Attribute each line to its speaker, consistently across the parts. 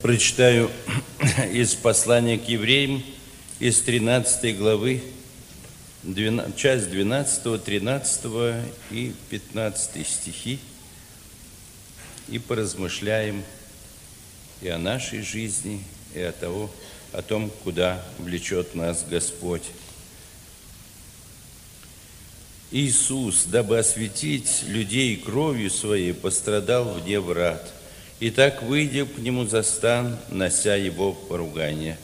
Speaker 1: Прочитаю из послания к евреям, из 13 главы, часть 12, 13 и 15 стихи, и поразмышляем и о нашей жизни, и о том, куда влечет нас Господь. Иисус, дабы осветить людей кровью Своей, пострадал вне врат. Итак, выйдя к Нему за стан, нося Его поругание.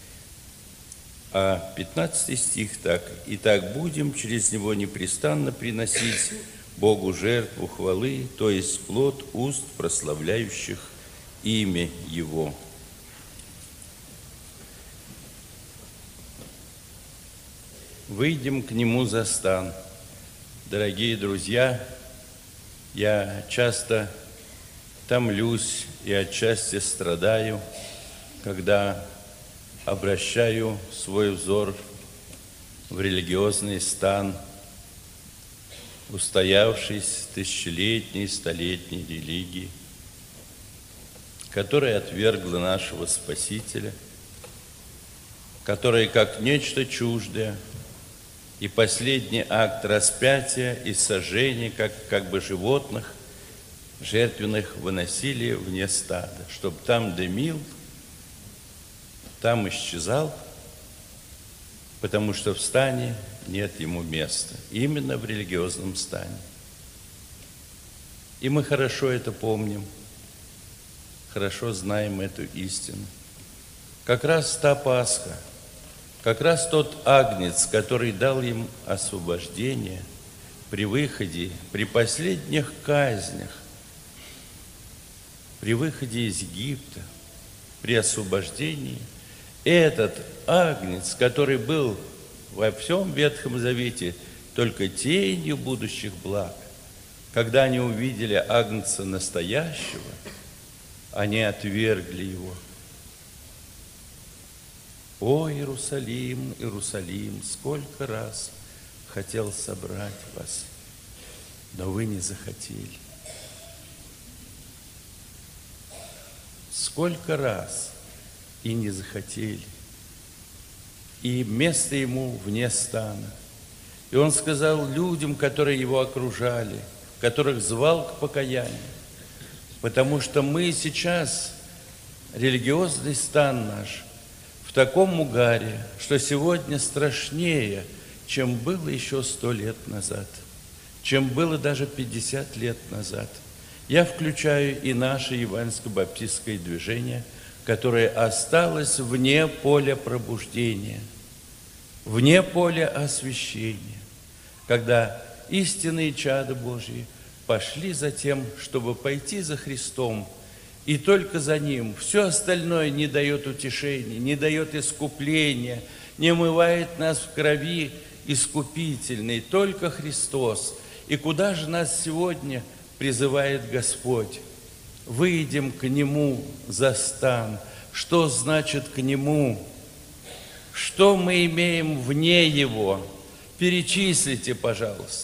Speaker 1: А 15 стих так. Итак, будем через Него непрестанно приносить Богу жертву хвалы, то есть плод уст, прославляющих имя Его. Выйдем к Нему за стан. Дорогие друзья, я часто томлюсь и отчасти страдаю, когда обращаю свой взор в религиозный стан устоявшейся тысячелетней, столетней религии, которая отвергла нашего Спасителя, которая как нечто чуждое и последний акт распятия и сожжения, как бы животных, жертвенных, выносили вне стада, чтобы там дымил, там исчезал, потому что в стане нет ему места, именно в религиозном стане. И мы хорошо это помним, хорошо знаем эту истину. Как раз та Пасха, как раз тот агнец, который дал им освобождение при выходе, при последних казнях, при выходе из Египта, при освобождении, этот агнец, который был во всем Ветхом Завете только тенью будущих благ, когда они увидели агнца настоящего, они отвергли его. О, Иерусалим, Иерусалим, сколько раз хотел собрать вас, но вы не захотели. Сколько раз и не захотели. И место ему вне стана. И он сказал людям, которые его окружали, которых звал к покаянию, потому что мы сейчас, религиозный стан наш, в таком угаре, что сегодня страшнее, чем было еще 100 лет назад, чем было даже 50 лет назад. Я включаю и наше евангельско-баптистское движение, которое осталось вне поля пробуждения, вне поля освящения, когда истинные чада Божьи пошли за тем, чтобы пойти за Христом, и только за Ним. Все остальное не дает утешения, не дает искупления, не омывает нас в крови искупительной, только Христос. И куда же нас сегодня призывает Господь? Выйдем к Нему за стан. Что значит к Нему? Что мы имеем вне Его? Перечислите, пожалуйста.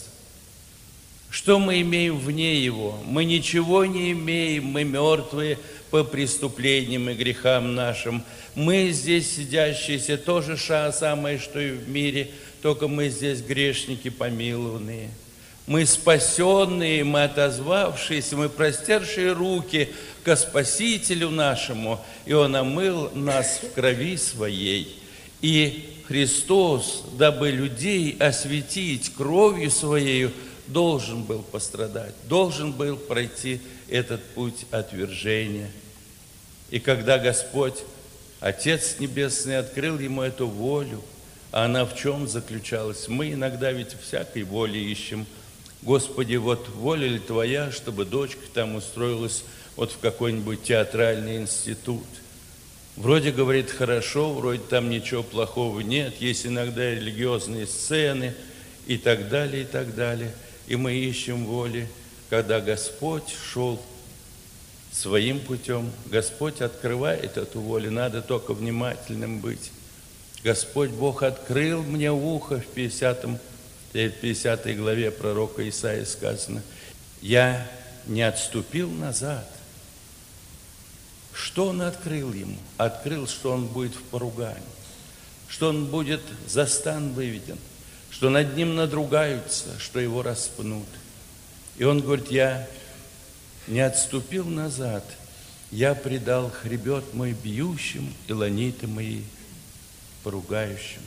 Speaker 1: Что мы имеем вне Его? Мы ничего не имеем, мы мертвые по преступлениям и грехам нашим. Мы здесь сидящиеся то же самое, что и в мире, только мы здесь грешники помилованные. Мы спасенные, мы отозвавшиеся, мы простершие руки ко Спасителю нашему, и Он омыл нас в крови Своей. И Христос, дабы людей осветить кровью Своею, должен был пострадать, должен был пройти этот путь отвержения. И когда Господь, Отец Небесный, открыл Ему эту волю, а она в чем заключалась? Мы иногда ведь всякой воли ищем. Господи, вот воля ли Твоя, чтобы дочка там устроилась вот в какой-нибудь театральный институт? Вроде, говорит, хорошо, вроде там ничего плохого нет, есть иногда религиозные сцены и так далее, и так далее. И мы ищем воли, когда Господь шел своим путем. Господь открывает эту волю, надо только внимательным быть. Господь Бог открыл мне ухо, в 50 главе пророка Исаии сказано. Я не отступил назад. Что он открыл ему? Открыл, что он будет в поругании, что он будет за стан выведен, что над ним надругаются, что его распнут. И он говорит: я не отступил назад, я предал хребет мой бьющим и ланиты мои поругающим.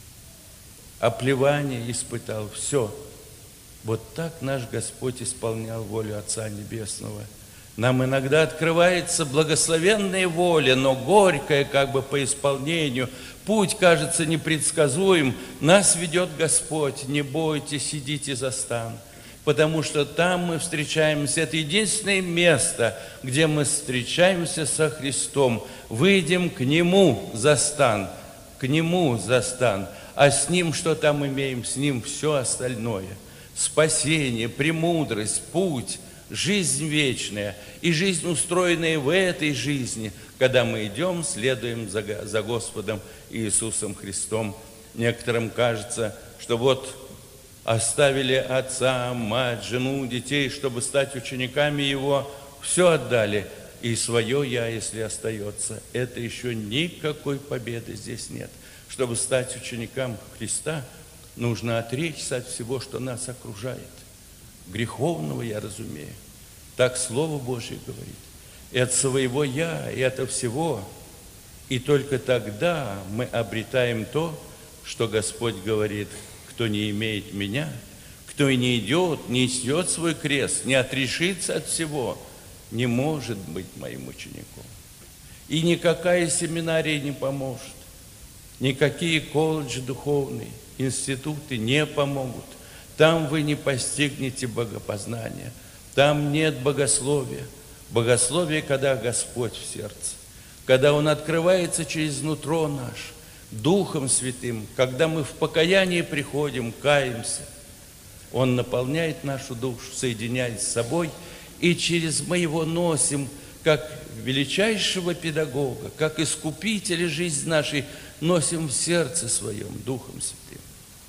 Speaker 1: Оплевание испытал, все. Вот так наш Господь исполнял волю Отца Небесного. Нам иногда открывается благословенная воля, но горькая как бы по исполнению. Путь кажется непредсказуем. Нас ведет Господь. Не бойтесь, идите за стан. Потому что там мы встречаемся. Это единственное место, где мы встречаемся со Христом. Выйдем к Нему за стан. К Нему за стан. А с Ним что там имеем? С Ним все остальное. Спасение, премудрость, путь, жизнь вечная и жизнь, устроенная в этой жизни, когда мы идем, следуем за Господом Иисусом Христом. Некоторым кажется, что вот оставили отца, мать, жену, детей, чтобы стать учениками Его, все отдали, и свое «я», если остается. Это еще никакой победы здесь нет. Чтобы стать учеником Христа, нужно отречься от всего, что нас окружает. Греховного, я разумею. Так Слово Божье говорит. И от своего «я», и от всего. И только тогда мы обретаем то, что Господь говорит: кто не имеет Меня, кто и не идет, не несет свой крест, не отрешится от всего, не может быть моим учеником. И никакая семинария не поможет, никакие колледжи духовные, институты не помогут. Там вы не постигнете богопознания, там нет богословия. Богословие, когда Господь в сердце, когда Он открывается через нутро наше, Духом Святым, когда мы в покаянии приходим, каемся, Он наполняет нашу душу, соединяет с собой, и через мы Его носим, как величайшего педагога, как искупителя жизни нашей, носим в сердце своем Духом Святым.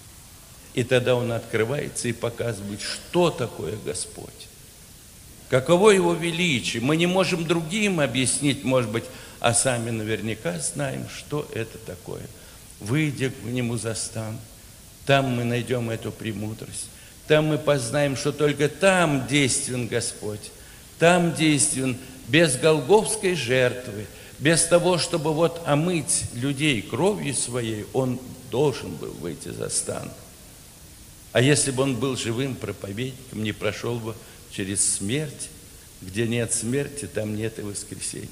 Speaker 1: И тогда Он открывается и показывает, что такое Господь, каково Его величие. Мы не можем другим объяснить, может быть, а сами наверняка знаем, что это такое. Выйдя к Нему за стан, там мы найдем эту премудрость. Там мы познаем, что только там действен Господь. Там действен без голгофской жертвы, без того, чтобы вот омыть людей кровью своей, Он должен был выйти за стан. А если бы Он был живым проповедником, не прошел бы через смерть, где нет смерти, там нет и воскресения.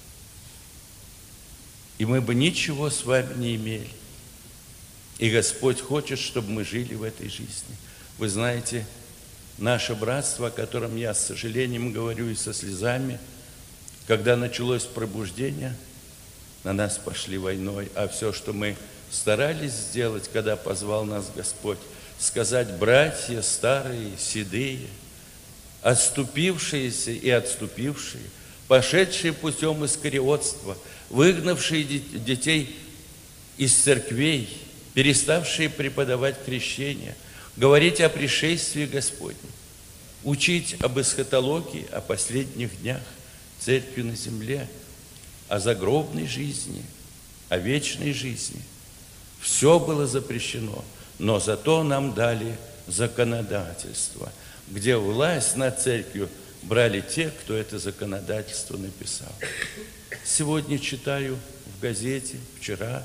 Speaker 1: И мы бы ничего с вами не имели. И Господь хочет, чтобы мы жили в этой жизни. Вы знаете, наше братство, о котором я с сожалением говорю и со слезами, когда началось пробуждение, на нас пошли войной, а все, что мы старались сделать, когда позвал нас Господь, сказать: братья старые, седые, отступившиеся и отступившие, пошедшие путем искариотства, выгнавшие детей из церквей, переставшие преподавать крещение, говорить о пришествии Господнем, учить об эсхатологии, о последних днях, церкви на земле, о загробной жизни, о вечной жизни. Все было запрещено, но зато нам дали законодательство, где власть над церковью брали те, кто это законодательство написал. Сегодня читаю в газете, вчера,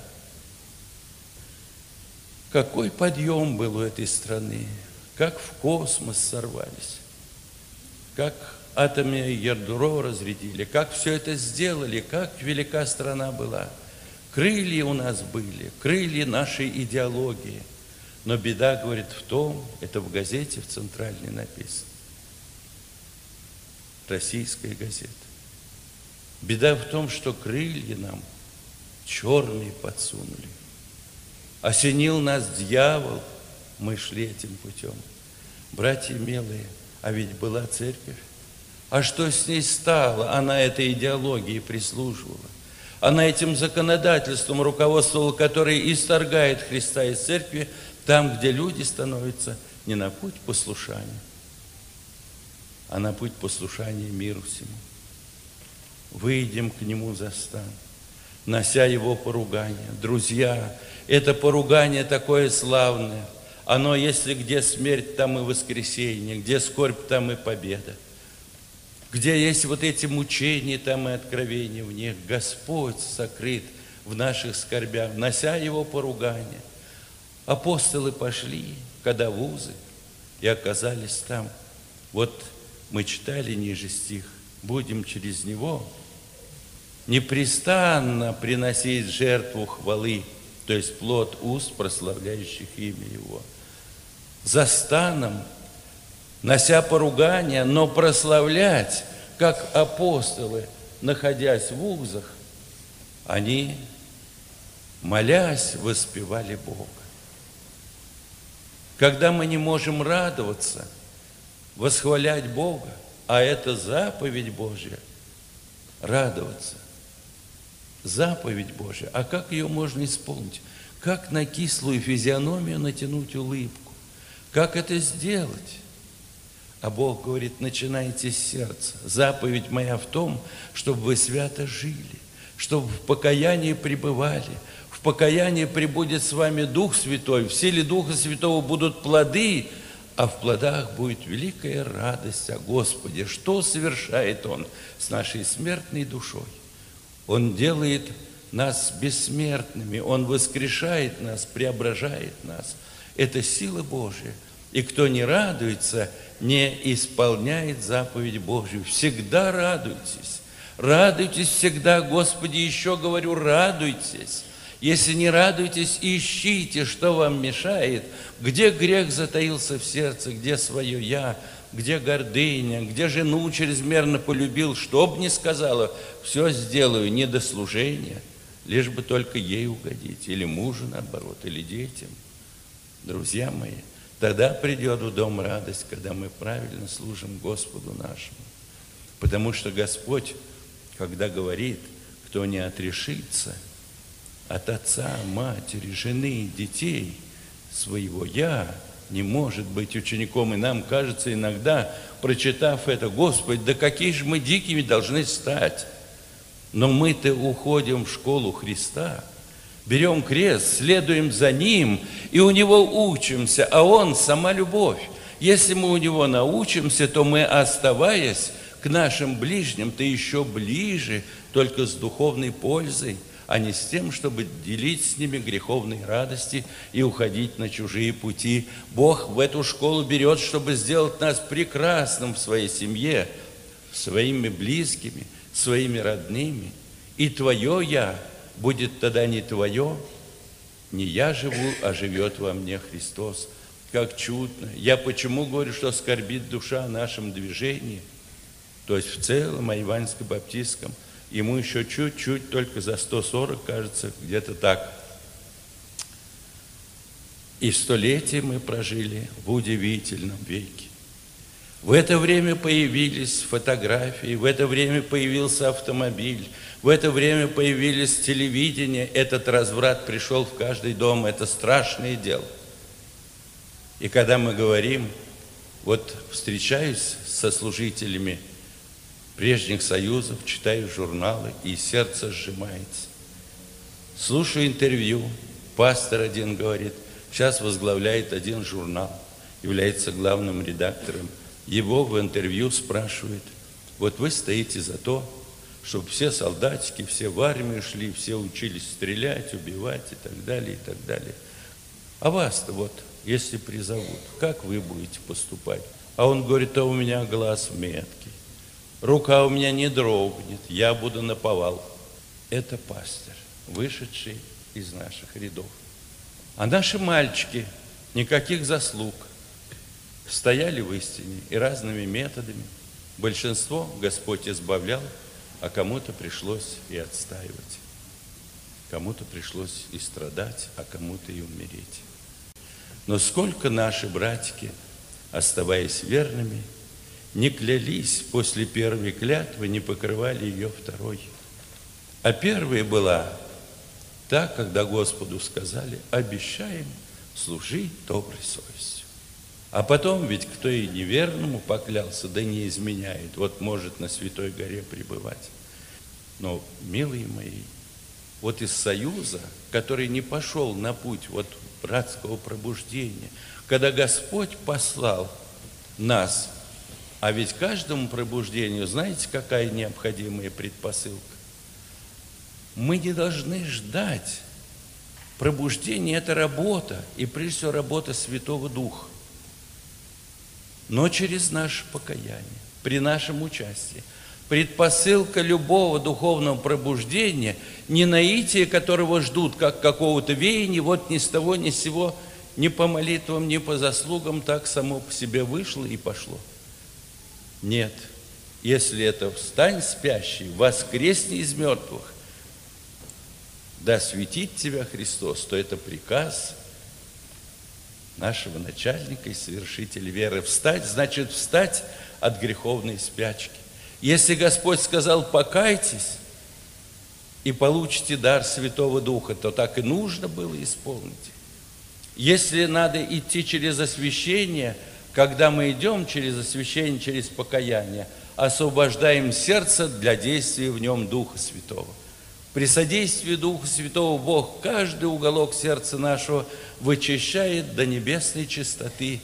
Speaker 1: какой подъем был у этой страны, как в космос сорвались, как атомное ядро разрядили, как все это сделали, как велика страна была. Крылья у нас были, крылья нашей идеологии. Но беда, говорит, в том, это в газете, в центральной написано, российская газета. Беда в том, что крылья нам черные подсунули. Осенил нас дьявол, мы шли этим путем. Братья милые, а ведь была церковь. А что с ней стало? Она этой идеологии прислуживала. Она этим законодательством руководствовала, которое исторгает Христа из церкви, там, где люди становятся не на путь послушания, а на путь послушания миру всему. выйдем к Нему за стан, нося Его поругание. Друзья, это поругание такое славное. Оно, если где смерть, там и воскресение, где скорбь, там и победа. Где есть вот эти мучения, там и откровения в них. Господь сокрыт в наших скорбях, нося Его поругание. Апостолы пошли, когда в узы, и оказались там. Вот мы читали ниже стих. Будем через Него непрестанно приносить жертву хвалы, то есть плод уст, прославляющих имя Его. За станом, нося поругание, но прославлять, как апостолы, находясь в узах, они, молясь, воспевали Бога. Когда мы не можем радоваться, восхвалять Бога, а это заповедь Божья, радоваться. Заповедь Божья. А как ее можно исполнить? Как на кислую физиономию натянуть улыбку? Как это сделать? А Бог говорит, начинайте с сердца. Заповедь моя в том, чтобы вы свято жили, чтобы в покаянии пребывали. В покаянии пребудет с вами Дух Святой, в силе Духа Святого будут плоды, а в плодах будет великая радость о Господе. Что совершает Он с нашей смертной душой? Он делает нас бессмертными, Он воскрешает нас, преображает нас. Это сила Божья. И кто не радуется, не исполняет заповедь Божью. Всегда радуйтесь. Радуйтесь всегда, Господи, еще говорю, радуйтесь. Если не радуйтесь, ищите, что вам мешает, где грех затаился в сердце, где свое «я», где гордыня, где жену чрезмерно полюбил, что б ни сказала, все сделаю, не до служения, лишь бы только ей угодить, или мужу, наоборот, или детям. Друзья мои, тогда придет в дом радость, когда мы правильно служим Господу нашему. Потому что Господь, когда говорит, кто не отрешится от отца, матери, жены, детей своего «я», не может быть учеником. И нам кажется иногда, прочитав это, Господи, да какие же мы дикими должны стать. Но мы-то уходим в школу Христа, берем крест, следуем за Ним, и у Него учимся, а Он сама любовь. Если мы у Него научимся, то мы, оставаясь к нашим ближним-то еще ближе, только с духовной пользой, а не с тем, чтобы делить с ними греховные радости и уходить на чужие пути. Бог в эту школу берет, чтобы сделать нас прекрасным в своей семье, своими близкими, своими родными. И твое «я» будет тогда не твое, не я живу, а живет во мне Христос. Как чудно! Я почему говорю, что скорбит душа о нашем движении? То есть в целом о Евангельско-Баптистском. Ему еще чуть-чуть, только за 140, кажется, где-то так. И столетие мы прожили в удивительном веке. В это время появились фотографии, в это время появился автомобиль, в это время появились телевидение. Этот разврат пришел в каждый дом, это страшное дело. И когда мы говорим, вот встречаюсь со служителями прежних союзов, читаю журналы, и сердце сжимается. Слушаю интервью, пастор один говорит, сейчас возглавляет один журнал, является главным редактором. Его в интервью спрашивают, вот вы стоите за то, чтобы все солдатики, все в армию шли, все учились стрелять, убивать и так далее, и так далее. А вас-то вот, если призовут, как вы будете поступать? А он говорит, а у меня глаз меткий. Рука у меня не дрогнет, я буду наповал. Это пастор, вышедший из наших рядов. А наши мальчики, никаких заслуг, стояли в истине и разными методами. Большинство Господь избавлял, а кому-то пришлось и отстаивать. Кому-то пришлось и страдать, а кому-то и умереть. Но сколько наши братики, оставаясь верными, не клялись после первой клятвы, не покрывали ее второй. А первая была та, когда Господу сказали, обещаем служить доброй совестью. А потом ведь кто и неверному поклялся, да не изменяет, вот может на Святой горе пребывать. Но, милые мои, вот из союза, который не пошел на путь вот братского пробуждения, когда Господь послал нас, а ведь каждому пробуждению, знаете, какая необходимая предпосылка? Мы не должны ждать. Пробуждение – это работа, и прежде всего работа Святого Духа. Но через наше покаяние, при нашем участии. Предпосылка любого духовного пробуждения, не наитие, которого ждут, как какого-то веяния, вот ни с того, ни с сего, ни по молитвам, ни по заслугам, так само по себе вышло и пошло. Нет, если это «встань, спящий, воскресни из мертвых, да светит тебя Христос», то это приказ нашего начальника и совершителя веры. Встать значит встать от греховной спячки. Если Господь сказал «покайтесь» и получите дар Святого Духа, то так и нужно было исполнить. Если надо идти через освящение, когда мы идем через освящение, через покаяние, освобождаем сердце для действия в нем Духа Святого. При содействии Духа Святого Бог каждый уголок сердца нашего вычищает до небесной чистоты,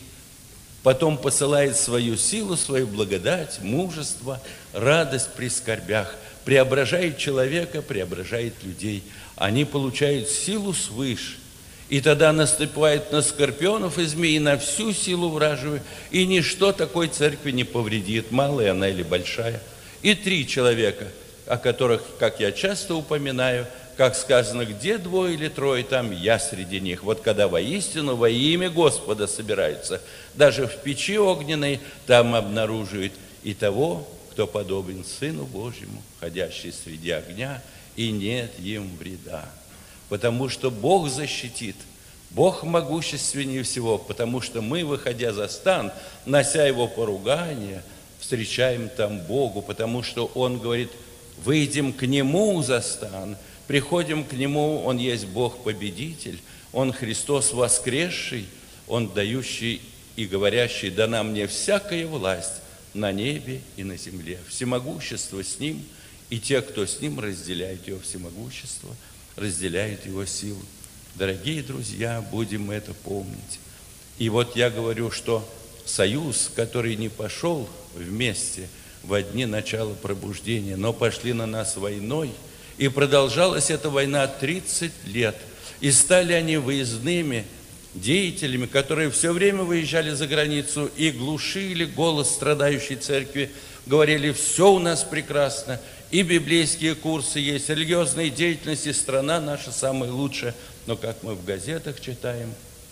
Speaker 1: потом посылает свою силу, свою благодать, мужество, радость при скорбях, преображает человека, преображает людей. Они получают силу свыше, и тогда наступает на скорпионов и змей, на всю силу вражию, и ничто такой церкви не повредит, малая она или большая. И 3 человека, о которых, как я часто упоминаю, как сказано, где 2 или 3, там я среди них. Вот когда воистину во имя Господа собираются, даже в печи огненной, там обнаруживают и того, кто подобен Сыну Божьему, ходящий среди огня, и нет им вреда. Потому что Бог защитит, Бог могущественнее всего, потому что мы, выходя за стан, нося его поругание, встречаем там Богу, потому что Он говорит: выйдем к Нему за стан, приходим к Нему, Он есть Бог-победитель, Он Христос воскресший, Он дающий и говорящий: дана мне всякая власть на небе и на земле. Всемогущество с Ним, и те, кто с Ним разделяет Его всемогущество, разделяют Его силу. Дорогие друзья, будем это помнить. И вот я говорю, что союз, который не пошел вместе в дни начала пробуждения, но пошли на нас войной, и продолжалась эта война 30 лет, и стали они выездными деятелями, которые все время выезжали за границу и глушили голос страдающей церкви, говорили: все у нас прекрасно, и библейские курсы есть, религиозная деятельность, и страна наша самая лучшая. Но, как мы в газетах читаем,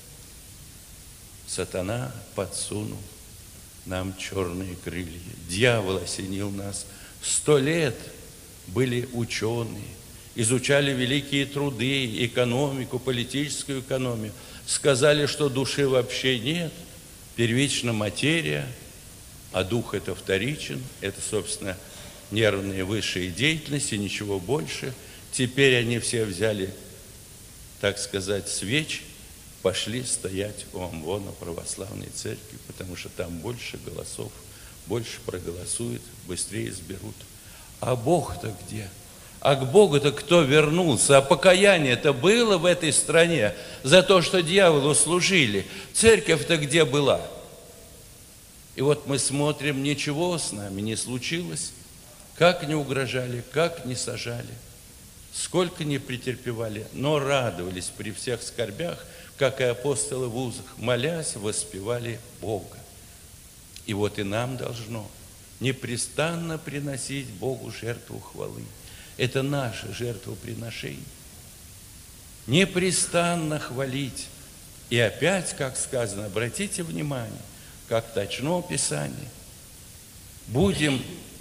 Speaker 1: сатана подсунул нам черные крылья. Дьявол осенил нас. 100 лет были ученые, изучали великие труды, экономику, политическую экономию. Сказали, что души вообще нет, первична материя, а дух это вторичен, это, собственно, нервные высшие деятельности, ничего больше. Теперь они все взяли, так сказать, свечи, пошли стоять у амвона православной церкви, потому что там больше голосов, больше проголосуют, быстрее изберут. А Бог-то где? А к Богу-то кто вернулся? А покаяние-то было в этой стране за то, что дьяволу служили. Церковь-то где была? И вот мы смотрим, ничего с нами не случилось. Как не угрожали, как не сажали, сколько не претерпевали, но радовались при всех скорбях, как и апостолы в узах, молясь, воспевали Бога. И вот и нам должно непрестанно приносить Богу жертву хвалы. Это наше жертвоприношение. Непрестанно хвалить. И опять, как сказано, обратите внимание, как точно Писание. Будем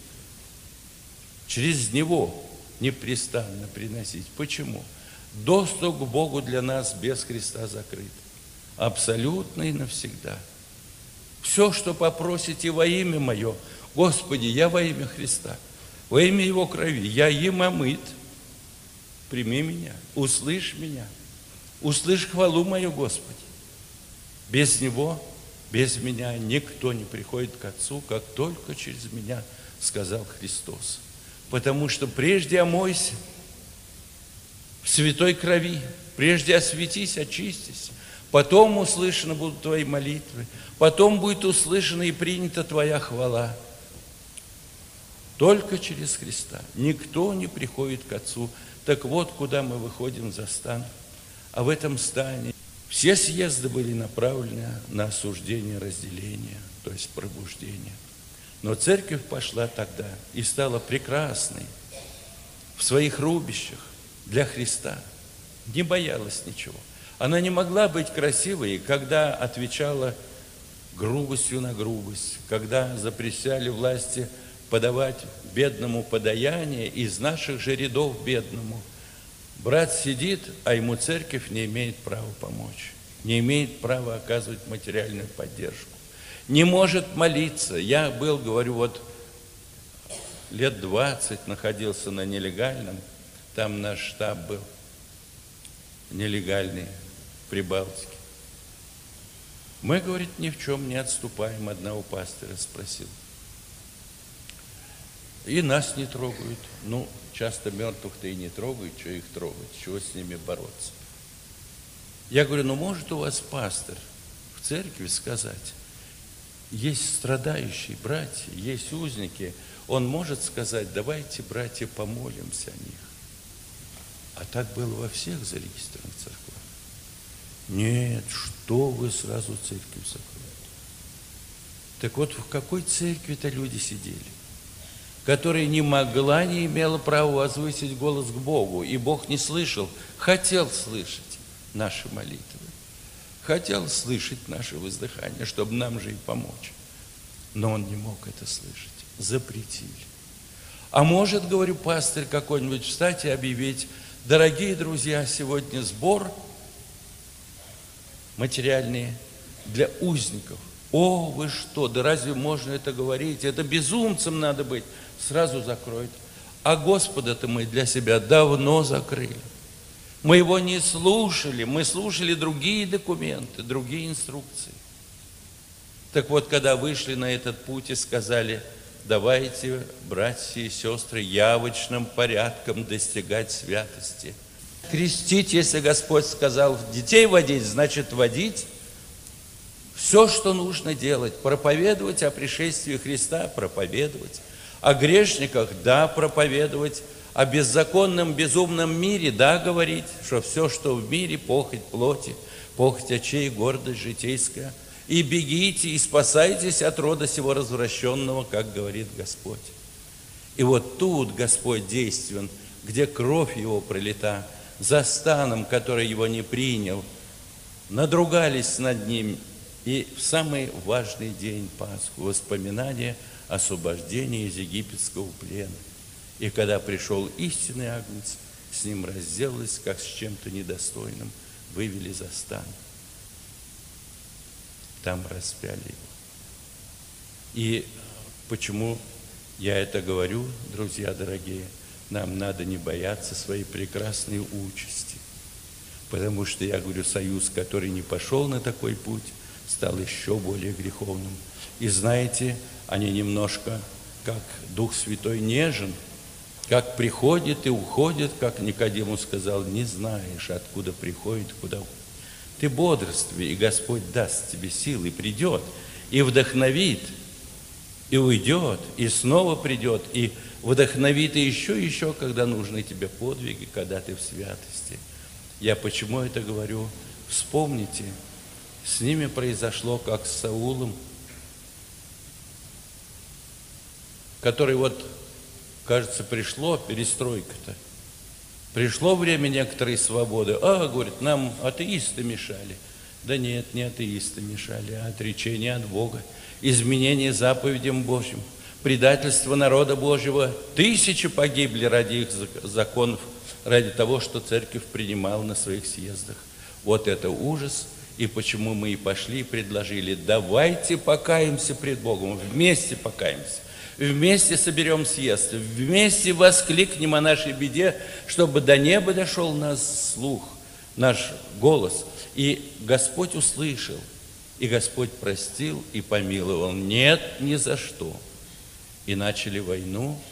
Speaker 1: через Него непрестанно приносить. Почему? Доступ к Богу для нас без Христа закрыт. Абсолютно и навсегда. Все, что попросите во имя Мое, Господи, я во имя Христа, во имя Его крови, я им омыт. Прими меня, услышь меня, услышь хвалу мою, Господи. Без Него, без меня никто не приходит к Отцу, как только через меня, сказал Христос. Потому что прежде омойся в святой крови, прежде осветись, очистись, потом услышаны будут твои молитвы, потом будет услышана и принята твоя хвала. Только через Христа. Никто не приходит к Отцу. Так вот, куда мы выходим за стан. А в этом стане все съезды были направлены на осуждение разделения, то есть пробуждение. Но церковь пошла тогда и стала прекрасной в своих рубищах для Христа. Не боялась ничего. Она не могла быть красивой, когда отвечала грубостью на грубость, когда запрещали власти подавать бедному подаяние из наших же рядов бедному. Брат сидит, а ему церковь не имеет права помочь, не имеет права оказывать материальную поддержку, не может молиться. Я был, говорю, вот лет 20 находился на нелегальном, там наш штаб был нелегальный в Прибалтике. Мы, говорит, ни в чем не отступаем, одного пастыря спросил. И нас не трогают. Ну, часто мертвых-то и не трогают, что их трогать, чего с ними бороться. Я говорю, ну, может у вас пастор в церкви сказать, есть страдающие братья, есть узники, он может сказать, давайте, братья, помолимся о них. А так было во всех зарегистрированных церквах. Нет, что вы сразу церковь закроете? Так вот, в какой церкви-то люди сидели, которая не могла, не имела права возвысить голос к Богу, и Бог не слышал, хотел слышать наши молитвы, хотел слышать наше воздыхание, чтобы нам же и помочь. Но он не мог это слышать, запретили. А может, говорю, пастырь какой-нибудь встать и объявить, дорогие друзья, сегодня сбор материальный для узников. О, вы что, да разве можно это говорить? Это безумцем надо быть. Сразу закроет. А Господа-то мы для себя давно закрыли. Мы его не слушали, мы слушали другие документы, другие инструкции. Так вот, когда вышли на этот путь и сказали, давайте, братья и сестры, явочным порядком достигать святости. Крестить, если Господь сказал детей водить, значит водить. Все, что нужно делать, проповедовать о пришествии Христа, проповедовать. О грешниках, да, проповедовать. О беззаконном, безумном мире, да, говорить, что все, что в мире, похоть плоти, похоть очей, гордость житейская. И бегите, и спасайтесь от рода сего развращенного, как говорит Господь. И вот тут Господь действен, где кровь Его пролита, за станом, который Его не принял, надругались над Ним. И в самый важный день Пасху, воспоминание освобождения из египетского плена. И когда пришел истинный Агнец, с Ним разделались, как с чем-то недостойным, вывели за стан. Там распяли Его. И почему я это говорю, друзья дорогие? Нам надо не бояться своей прекрасной участи. Потому что, я говорю, союз, который не пошел на такой путь, стал еще более греховным. И знаете, они немножко, как Дух Святой, нежен, как приходит и уходит, как Никодиму сказал, не знаешь, откуда приходит, куда уходит. Ты бодрствуй, и Господь даст тебе силы, придет, и вдохновит, и уйдет, и снова придет, и вдохновит, и еще, когда нужны тебе подвиги, когда ты в святости. Я почему это говорю? Вспомните, с ними произошло, как с Саулом, который вот, кажется, пришло перестройка-то. Пришло время некоторой свободы. Говорит, нам атеисты мешали. Да нет, не атеисты мешали, а отречение от Бога, изменение заповедям Божьим, предательство народа Божьего. Тысячи погибли ради их законов, ради того, что церковь принимала на своих съездах. Вот это ужас. И почему мы и пошли и предложили, давайте покаемся пред Богом, вместе покаемся. Вместе соберем съезд, вместе воскликнем о нашей беде, чтобы до неба дошел наш слух, наш голос. И Господь услышал, и Господь простил и помиловал. Нет, ни за что. И начали войну,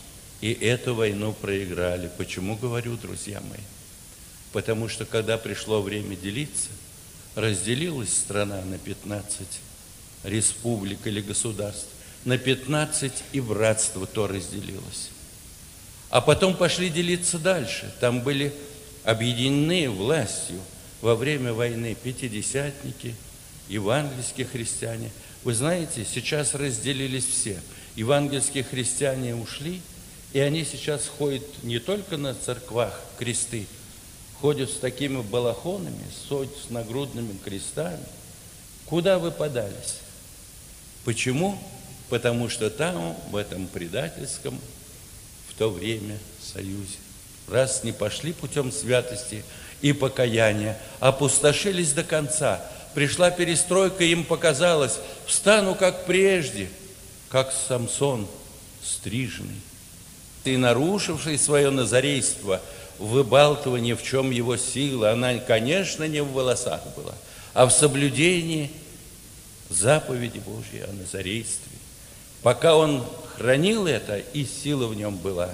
Speaker 1: И эту войну проиграли. Почему говорю, друзья мои? Потому что, когда пришло время делиться, разделилась страна на 15 республик или государств, на 15 и братство то разделилось. А потом пошли делиться дальше. Там были объединены властью во время войны пятидесятники, евангельские христиане. Вы знаете, сейчас разделились все. Евангельские христиане ушли, и они сейчас ходят не только на церквах кресты, ходят с такими балахонами, с нагрудными крестами. Куда вы подались? Почему? Потому что там, в этом предательском, в то время союзе, раз не пошли путем святости и покаяния, опустошились до конца. Пришла перестройка, им показалось, встану как прежде, как Самсон стриженный. И нарушивший свое назарейство, выбалтывание, в чем его сила, она, конечно, не в волосах была, а в соблюдении заповеди Божьей о назарействе. Пока он хранил это, и сила в нем была,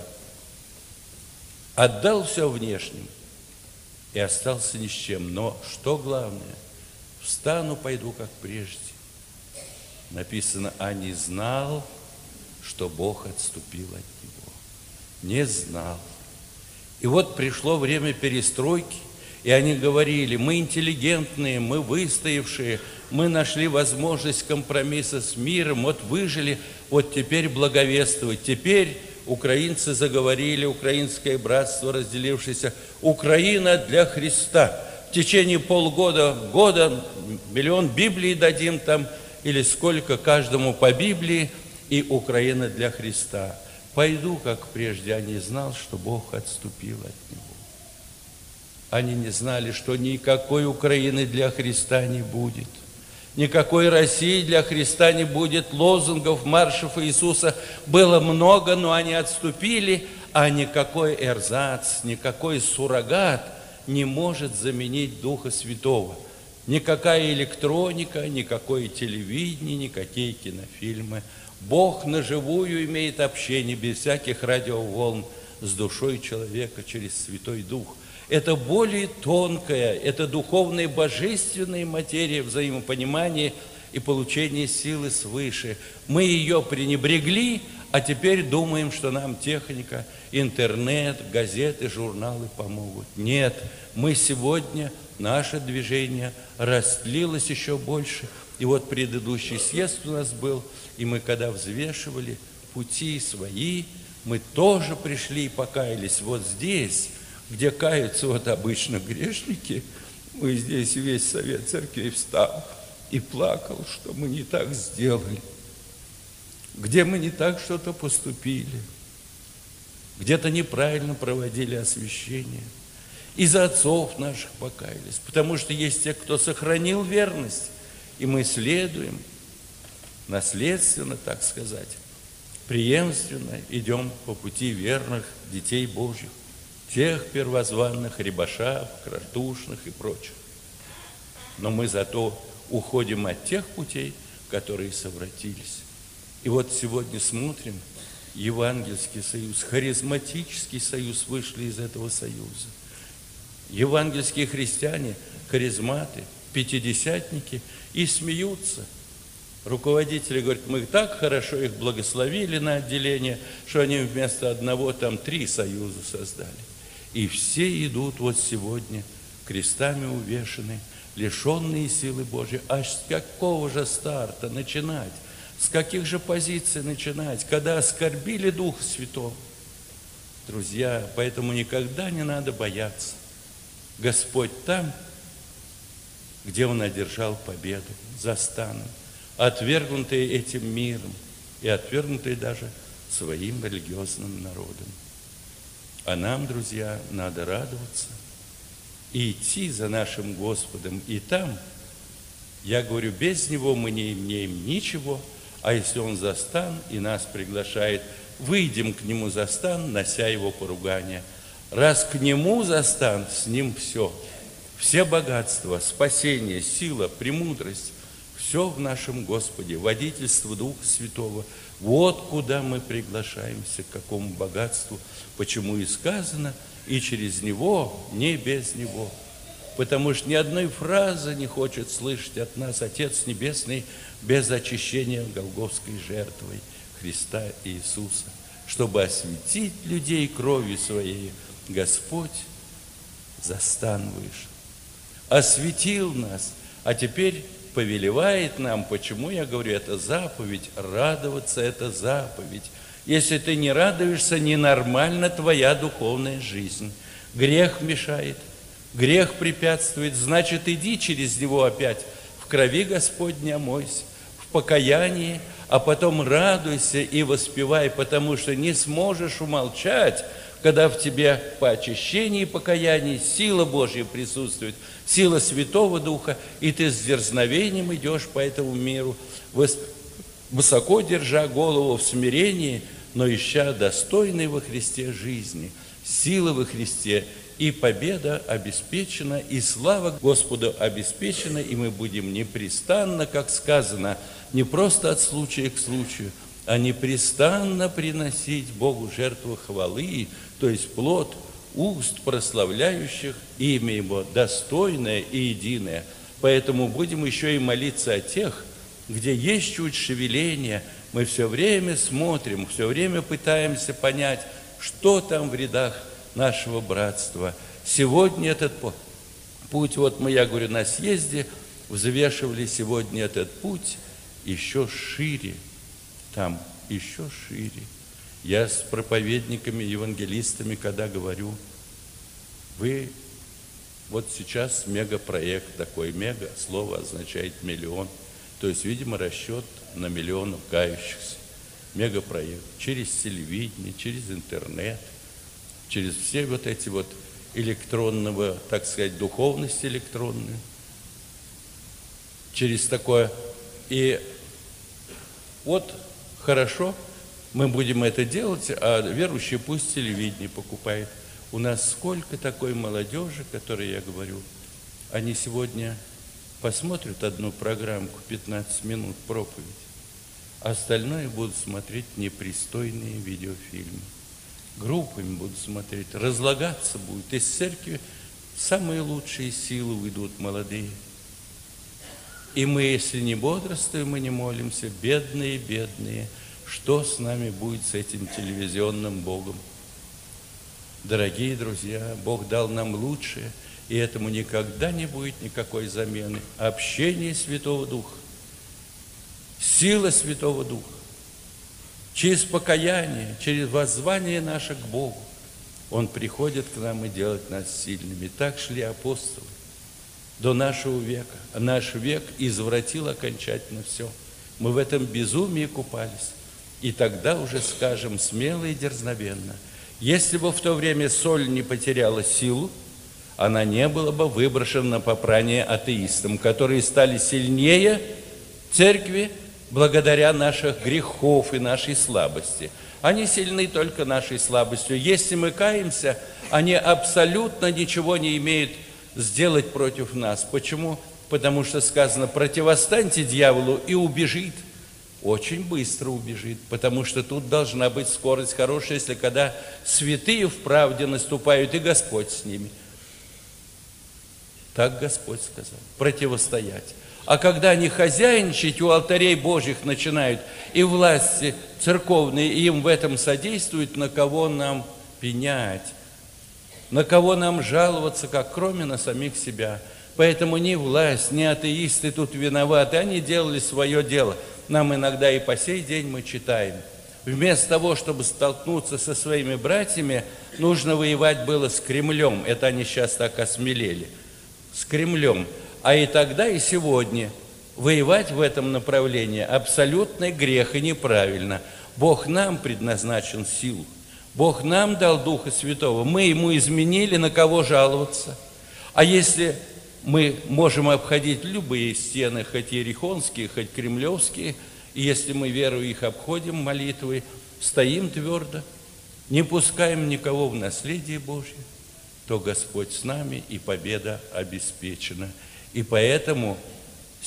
Speaker 1: отдал все внешним и остался ни с чем. Но что главное, встану, пойду, как прежде. Написано, а не знал, что Бог отступил от него. Не знал. И вот пришло время перестройки, и они говорили, мы интеллигентные, мы выстоявшие, мы нашли возможность компромисса с миром, вот выжили, вот теперь благовествовать. Теперь украинцы заговорили, украинское братство, разделившееся, Украина для Христа. В течение года миллион Библий дадим там, или сколько каждому по Библии, и Украина для Христа. Пойду, как прежде, а не знал, что Бог отступил от него. Они не знали, что никакой Украины для Христа не будет. Никакой России для Христа не будет. Лозунгов, маршев Иисуса было много, но они отступили, а никакой эрзац, никакой суррогат не может заменить Духа Святого. Никакая электроника, никакое телевидение, никакие кинофильмы. Бог наживую имеет общение без всяких радиоволн с душой человека через Святой Дух. Это более тонкая, это духовная божественная материя взаимопонимания и получения силы свыше. Мы ее пренебрегли, а теперь думаем, что нам техника, интернет, газеты, журналы помогут. Нет, мы сегодня, наше движение растлилось еще больше. И вот предыдущий съезд у нас был, и мы когда взвешивали пути свои, мы тоже пришли и покаялись. Вот здесь, где каются вот обычно грешники, мы здесь весь совет церкви встал и плакал, что мы не так сделали, где мы не так что-то поступили, где-то неправильно проводили освящение. И за отцов наших покаялись, потому что есть те, кто сохранил верность, и мы следуем наследственно, так сказать, преемственно идем по пути верных детей Божьих, тех первозванных Рябошап, Картушных и прочих. Но мы зато уходим от тех путей, которые совратились. И вот сегодня смотрим, Евангельский союз, харизматический союз, вышли из этого союза. Евангельские христиане, харизматы, пятидесятники и смеются. Руководители говорят, мы так хорошо их благословили на отделение, что они вместо одного там 3 союза создали. И все идут вот сегодня крестами увешаны, лишенные силы Божьей. А с какого же старта начинать? С каких же позиций начинать, когда оскорбили Духа Святого? Друзья, поэтому никогда не надо бояться. Господь там, где Он одержал победу, за станом, отвергнутые этим миром и отвергнутые даже своим религиозным народом. А нам, друзья, надо радоваться и идти за нашим Господом. И там, я говорю, без Него мы не имеем ничего, а если Он за стан и нас приглашает, выйдем к Нему за стан, нося Его поругания. Раз к Нему за стан, с Ним все. Все богатства, спасение, сила, премудрость, Все в нашем Господе, водительство Духа Святого. Вот куда мы приглашаемся, к какому богатству, почему и сказано, и через Него, не без Него. Потому что ни одной фразы не хочет слышать от нас Отец Небесный без очищения голгофской жертвой Христа Иисуса. Чтобы осветить людей кровью Своей, Господь за стан вышел. Осветил нас, а теперь повелевает нам, почему я говорю, это заповедь, радоваться это заповедь. Если ты не радуешься, ненормальна твоя духовная жизнь. Грех мешает, грех препятствует, значит, иди через него опять в крови Господней омойся, в покаянии, а потом радуйся и воспевай, потому что не сможешь умолчать, когда в тебе по очищении и покаянии сила Божья присутствует, сила Святого Духа, и ты с дерзновением идешь по этому миру, высоко держа голову в смирении, но ища достойной во Христе жизни, сила во Христе, и победа обеспечена, и слава Господу обеспечена, и мы будем непрестанно, как сказано, не просто от случая к случаю, а непрестанно приносить Богу жертву хвалы, то есть плод уст, прославляющих имя Его, достойное и единое. Поэтому будем еще и молиться о тех, где есть чуть шевеления. Мы все время смотрим, все время пытаемся понять, что там в рядах нашего братства. Сегодня этот путь, вот мы, я говорю, на съезде взвешивали сегодня этот путь еще шире, там еще шире. Я с проповедниками, евангелистами, когда говорю, вы вот сейчас мегапроект такой, мега, слово означает миллион, то есть, видимо, расчет на миллионов кающихся. Мегапроект через телевидение, через интернет, через все вот эти вот электронного, так сказать, духовность электронную, через такое. И вот хорошо, мы будем это делать, а верующие пусть телевидение покупает. У нас сколько такой молодежи, которой я говорю, они сегодня посмотрят одну программку, 15 минут проповедь, а остальное будут смотреть непристойные видеофильмы. Группами будут смотреть, разлагаться будут. Из церкви самые лучшие силы уйдут молодые. И мы, если не бодрствуем и не молимся, бедные, бедные, что с нами будет с этим телевизионным Богом? Дорогие друзья, Бог дал нам лучшее, и этому никогда не будет никакой замены. Общение Святого Духа, сила Святого Духа, через покаяние, через воззвание наше к Богу, Он приходит к нам и делает нас сильными. Так шли апостолы до нашего века. А наш век извратил окончательно все. Мы в этом безумии купались. И тогда уже скажем смело и дерзновенно, если бы в то время соль не потеряла силу, она не была бы выброшена на попрание атеистам, которые стали сильнее церкви благодаря наших грехов и нашей слабости. Они сильны только нашей слабостью. Если мы каемся, они абсолютно ничего не имеют сделать против нас. Почему? Потому что сказано, противостаньте дьяволу и убежит. Очень быстро убежит, потому что тут должна быть скорость хорошая, если когда святые в правде наступают, и Господь с ними. Так Господь сказал, противостоять. А когда они хозяйничать у алтарей Божьих начинают, и власти церковные им в этом содействуют, на кого нам пенять, на кого нам жаловаться, как кроме на самих себя. Поэтому ни власть, ни атеисты тут виноваты, они делали свое дело. Нам иногда и по сей день мы читаем. Вместо того, чтобы столкнуться со своими братьями, нужно воевать было с Кремлем. Это они сейчас так осмелели. С Кремлем. А и тогда, и сегодня воевать в этом направлении абсолютный грех и неправильно. Бог нам предназначен силу. Бог нам дал Духа Святого. Мы Ему изменили, на кого жаловаться. А если мы можем обходить любые стены, хоть иерихонские, хоть кремлевские, и если мы веру их обходим молитвой, стоим твердо, не пускаем никого в наследие Божье, то Господь с нами, и победа обеспечена. И поэтому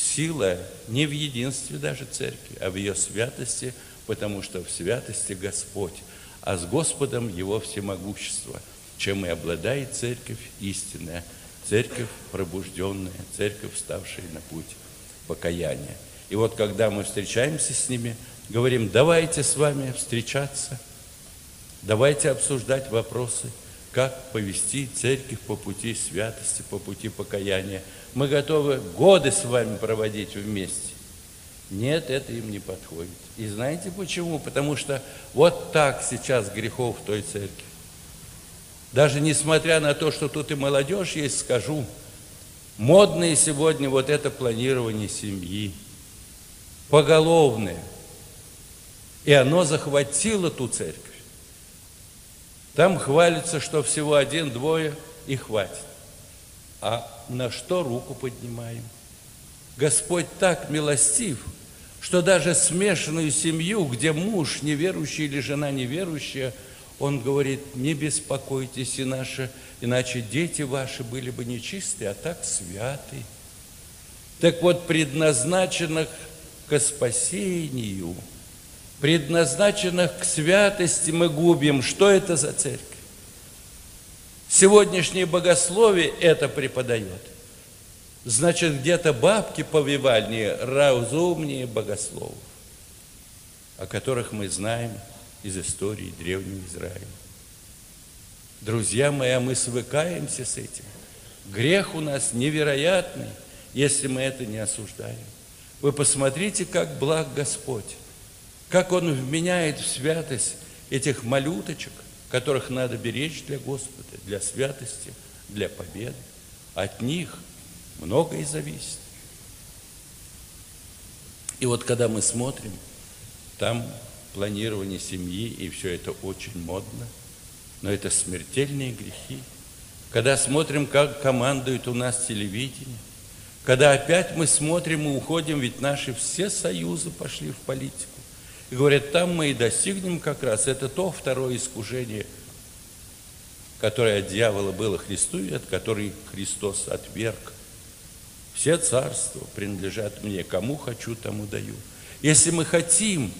Speaker 1: Сила не в единстве даже церкви, а в ее святости, потому что в святости Господь, а с Господом Его всемогущество, чем и обладает церковь истинная, церковь пробужденная, церковь, вставшая на путь покаяния. И вот когда мы встречаемся с ними, говорим: давайте с вами встречаться, давайте обсуждать вопросы, как повести церковь по пути святости, по пути покаяния. Мы готовы годы с вами проводить вместе. Нет, это им не подходит. И знаете почему? Потому что вот так сейчас грехов в той церкви. Даже несмотря на то, что тут и молодежь есть, скажу, модное сегодня вот это планирование семьи, поголовное. И оно захватило ту церковь. Там хвалится, что всего 1-2 и хватит. А на что руку поднимаем? Господь так милостив, что даже смешанную семью, где муж неверующий или жена неверующая, Он говорит: не беспокойтесь, иначе дети ваши были бы нечистые, а так святы. Так вот, предназначенных к спасению, предназначенных к святости мы губим. Что это за церковь? Сегодняшнее богословие это преподает. Значит, где-то бабки повивальнее, разумнее богословов, о которых мы знаем из истории Древнего Израиля. Друзья мои, мы свыкаемся с этим. Грех у нас невероятный, если мы это не осуждаем. Вы посмотрите, как благ Господь, как Он вменяет в святость этих малюточек, которых надо беречь для Господа, для святости, для победы. От них многое зависит. И вот когда мы смотрим, там планирование семьи, и все это очень модно, но это смертельные грехи. Когда смотрим, как командует у нас телевидение, когда опять мы смотрим и уходим, ведь наши все союзы пошли в политику. И говорят, там мы и достигнем как раз, это то второе искушение, которое от дьявола было Христу, и от которой Христос отверг. Все царства принадлежат мне, кому хочу, тому даю. Если мы хотим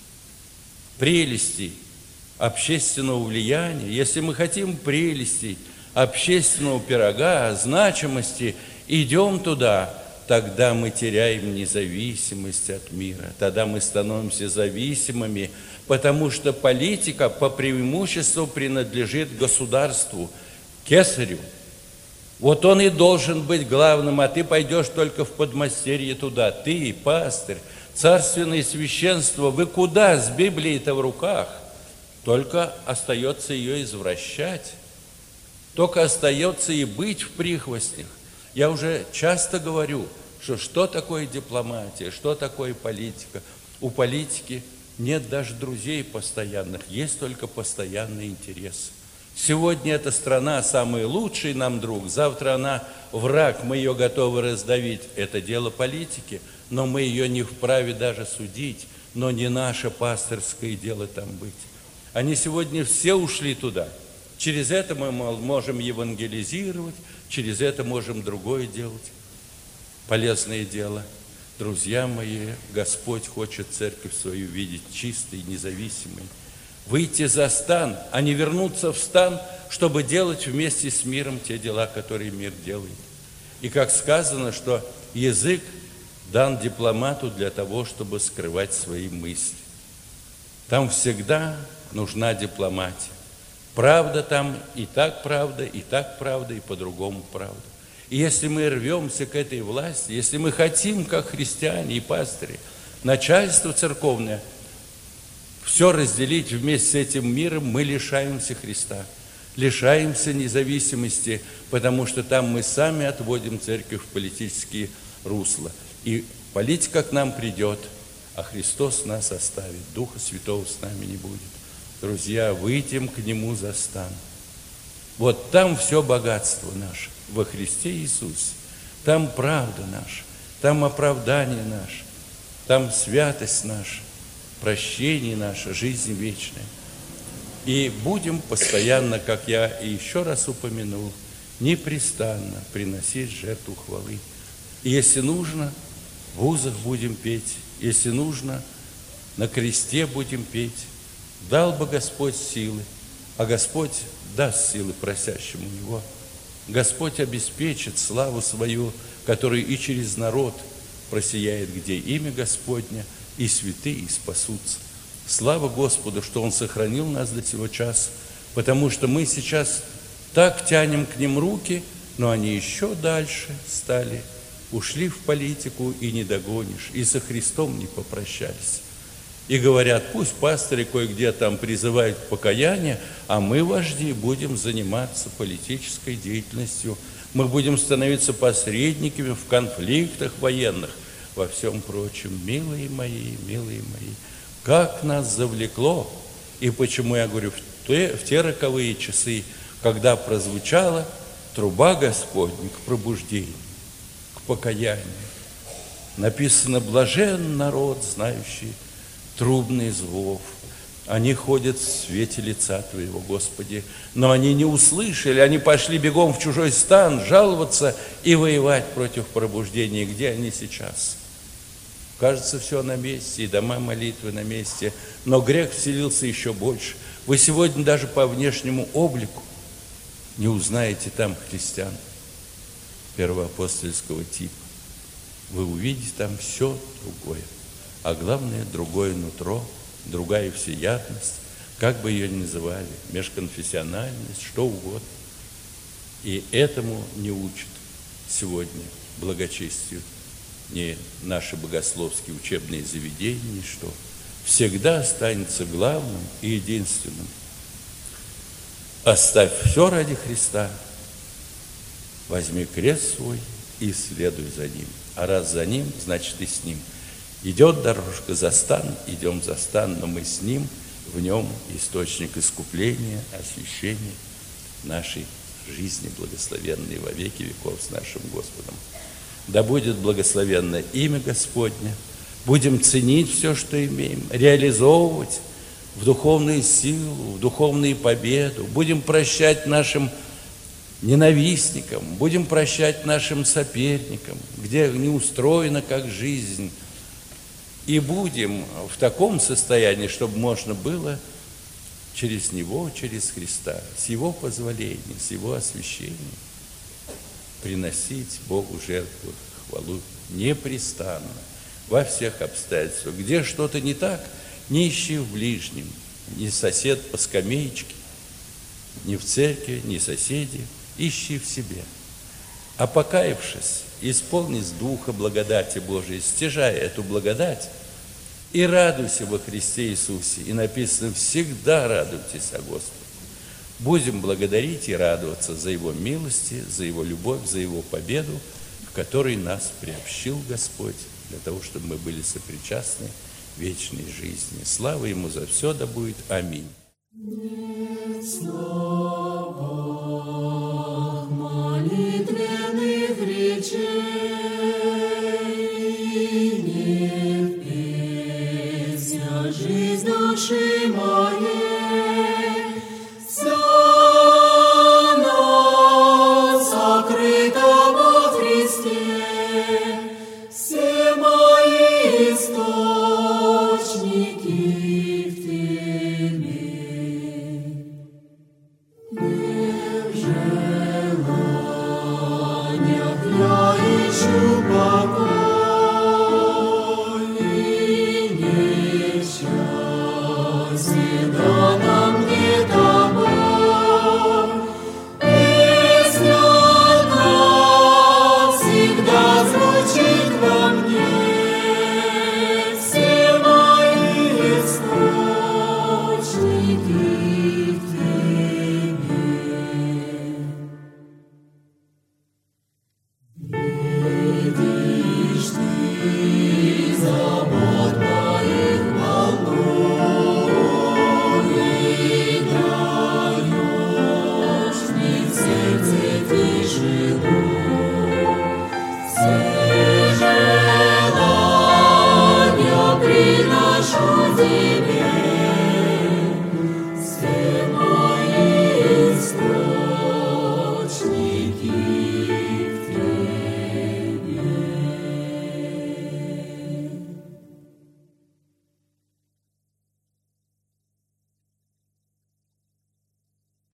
Speaker 1: прелестей общественного влияния, если мы хотим прелестей общественного пирога, значимости, идем туда, тогда мы теряем независимость от мира, тогда мы становимся зависимыми, потому что политика по преимуществу принадлежит государству, кесарю. Вот он и должен быть главным, а ты пойдешь только в подмастерье туда. Ты, пастырь, царственное священство, вы куда с Библией-то в руках? Только остается ее извращать, только остается и быть в прихвостнях. Я уже часто говорю, что такое дипломатия, что такое политика. У политики нет даже друзей постоянных, есть только постоянный интерес. Сегодня эта страна самый лучший нам друг, завтра она враг, мы ее готовы раздавить. Это дело политики, но мы ее не вправе даже судить, но не наше пастырское дело там быть. Они сегодня все ушли туда. Через это мы можем евангелизировать, через это можем другое делать, полезное дело. Друзья мои, Господь хочет церковь свою видеть чистой, независимой. Выйти за стан, а не вернуться в стан, чтобы делать вместе с миром те дела, которые мир делает. И как сказано, что язык дан дипломату для того, чтобы скрывать свои мысли. Там всегда нужна дипломатия. Правда там и так правда, и так правда, и по-другому правда. И если мы рвемся к этой власти, если мы хотим, как христиане и пастыри, начальство церковное, все разделить вместе с этим миром, мы лишаемся Христа, лишаемся независимости, потому что там мы сами отводим церковь в политические русла. И политика к нам придет, а Христос нас оставит, Духа Святого с нами не будет. Друзья, выйдем к Нему за стан. Вот там все богатство наше во Христе Иисусе. Там правда наша, там оправдание наше, там святость наша, прощение наше, жизнь вечная. И будем постоянно, как я и еще раз упомянул, непрестанно приносить жертву хвалы. И если нужно, в вузах будем петь, если нужно, на кресте будем петь. Дал бы Господь силы, а Господь даст силы просящему Его. Господь обеспечит славу свою, которая и через народ просияет, где имя Господня, и святые спасутся. Слава Господу, что Он сохранил нас до сего часа, потому что мы сейчас так тянем к Ним руки, но они еще дальше стали, ушли в политику, и не догонишь, и со Христом не попрощались. И говорят, пусть пастыри кое-где там призывают к покаянию, а мы, вожди, будем заниматься политической деятельностью. Мы будем становиться посредниками в конфликтах военных, во всем прочем. Милые мои, как нас завлекло, и почему я говорю, в те роковые часы, когда прозвучала труба Господня к пробуждению, к покаянию. Написано, блажен народ, знающий трубный звук. Они ходят в свете лица Твоего, Господи, но они не услышали, они пошли бегом в чужой стан жаловаться и воевать против пробуждения. Где они сейчас? Кажется, все на месте, и дома молитвы на месте, но грех вселился еще больше. Вы сегодня даже по внешнему облику не узнаете там христиан первоапостольского типа. Вы увидите там все другое, а главное, другое нутро, другая всеядность, как бы ее ни называли, межконфессиональность, что угодно. И этому не учат сегодня благочестию ни наши богословские учебные заведения, ничто. Всегда останется главным и единственным. Оставь все ради Христа, возьми крест свой и следуй за Ним. А раз за Ним, значит и с Ним. Идет дорожка за стан, идем за стан, но мы с Ним, в Нем источник искупления, освящения нашей жизни, благословенной во веки веков с нашим Господом. Да будет благословенно имя Господне, будем ценить все, что имеем, реализовывать в духовную силу, в духовную победу, будем прощать нашим ненавистникам, будем прощать нашим соперникам, где не устроена как жизнь, и будем в таком состоянии, чтобы можно было через Него, через Христа, с Его позволения, с Его освящения приносить Богу жертву, хвалу непрестанно, во всех обстоятельствах. Где что-то не так, не ищи в ближнем, ни сосед по скамеечке, ни в церкви, ни соседи, ищи в себе. А покаявшись, исполнись Духа благодати Божией, стяжая эту благодать, и радуйся во Христе Иисусе. И написано, всегда радуйтесь о Господе. Будем благодарить и радоваться за Его милости, за Его любовь, за Его победу, в которой нас приобщил Господь, для того, чтобы мы были сопричастны вечной жизни. Слава Ему за все да будет. Аминь.
Speaker 2: Молитвенных речей, не в песнях жизнь души моей, вся нас сокрыта во Христе, все мои источники в Тебе. Держи